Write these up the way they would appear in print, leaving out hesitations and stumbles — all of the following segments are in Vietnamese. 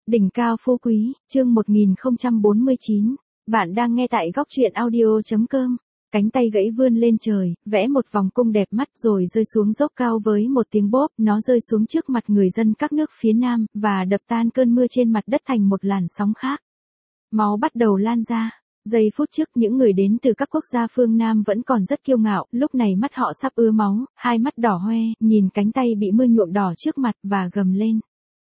Đỉnh cao phú quý, chương 1049. Bạn đang nghe tại góc truyện audio.com. Cánh tay gãy vươn lên trời, vẽ một vòng cung đẹp mắt rồi rơi xuống dốc cao với một tiếng bốp. Nó rơi xuống trước mặt người dân các nước phía Nam, và đập tan cơn mưa trên mặt đất thành một làn sóng khác. Máu bắt đầu lan ra. Giây phút trước những người đến từ các quốc gia phương Nam vẫn còn rất kiêu ngạo, lúc này mắt họ sắp ứa máu, hai mắt đỏ hoe, nhìn cánh tay bị mưa nhuộm đỏ trước mặt và gầm lên.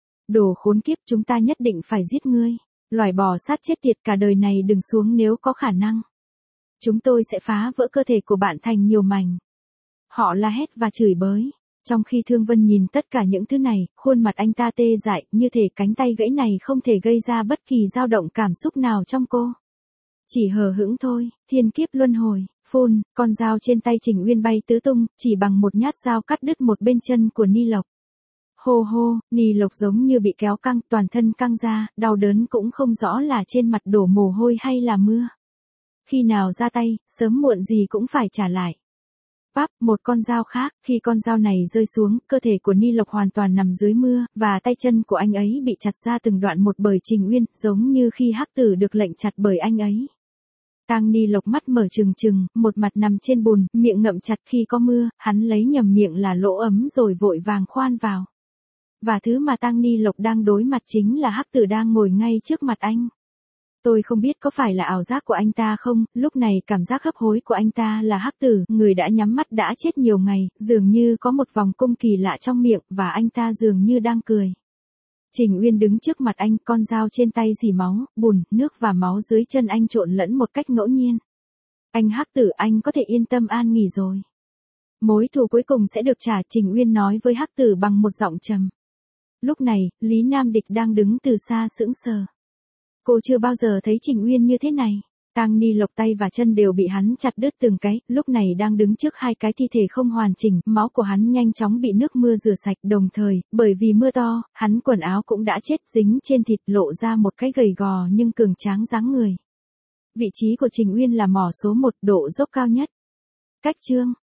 Đồ khốn kiếp, chúng ta nhất định phải giết ngươi. Loài bò sát chết tiệt, cả đời này đừng xuống nếu có khả năng. Chúng tôi sẽ phá vỡ cơ thể của bạn thành nhiều mảnh. Họ la hét và chửi bới. Trong khi Thương Vân nhìn tất cả những thứ này, khuôn mặt anh ta tê dại, như thể cánh tay gãy này không thể gây ra bất kỳ dao động cảm xúc nào trong cô. Chỉ hờ hững thôi, thiên kiếp luân hồi, phun, con dao trên tay Trình Uyên bay tứ tung, chỉ bằng một nhát dao cắt đứt một bên chân của Ni Lộc. Hô hô, Ni Lộc giống như bị kéo căng, toàn thân căng ra, đau đớn cũng không rõ là trên mặt đổ mồ hôi hay là mưa. Khi nào ra tay, sớm muộn gì cũng phải trả lại. Páp, một con dao khác, khi con dao này rơi xuống, cơ thể của Ni Lộc hoàn toàn nằm dưới mưa, và tay chân của anh ấy bị chặt ra từng đoạn một bởi Trình Uyên, giống như khi Hắc Tử được lệnh chặt bởi anh ấy. Tang Ni Lộc mắt mở trừng trừng, một mặt nằm trên bùn, miệng ngậm chặt khi có mưa, hắn lấy nhầm miệng là lỗ ấm rồi vội vàng khoan vào. Và thứ mà Tang Ni Lộc đang đối mặt chính là Hắc Tử đang ngồi ngay trước mặt anh. Tôi không biết có phải là ảo giác của anh ta không, lúc này cảm giác hấp hối của anh ta là Hắc Tử, người đã nhắm mắt đã chết nhiều ngày, dường như có một vòng cung kỳ lạ trong miệng, và anh ta dường như đang cười. Trình Uyên đứng trước mặt anh, con dao trên tay rỉ máu, bùn, nước và máu dưới chân anh trộn lẫn một cách ngẫu nhiên. Anh Hắc Tử, anh có thể yên tâm an nghỉ rồi. Mối thù cuối cùng sẽ được trả, Trình Uyên nói với Hắc Tử bằng một giọng trầm. Lúc này, Lý Nam Địch đang đứng từ xa sững sờ. Cô chưa bao giờ thấy Trình Uyên như thế này. Tang Ni Lộc tay và chân đều bị hắn chặt đứt từng cái, lúc này đang đứng trước hai cái thi thể không hoàn chỉnh, máu của hắn nhanh chóng bị nước mưa rửa sạch, đồng thời, bởi vì mưa to, hắn quần áo cũng đã chết dính trên thịt, lộ ra một cái gầy gò nhưng cường tráng dáng người. Vị trí của Trình Uyên là mỏ số 1, độ dốc cao nhất. Cách chương